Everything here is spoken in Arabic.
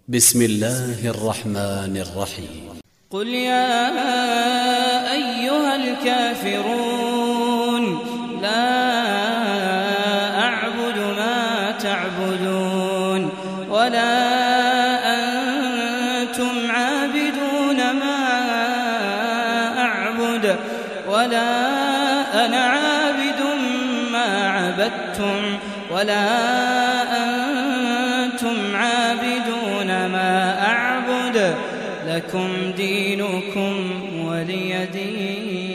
بسم الله الرحمن الرحيم. قل يا أيها الكافرون لا أعبد ما تعبدون ولا أنتم عابدون ما أعبد ولا أنا عابد ما عبدتم ولا أنتم عابدون ما أعبد لكم دينكم ولي دين.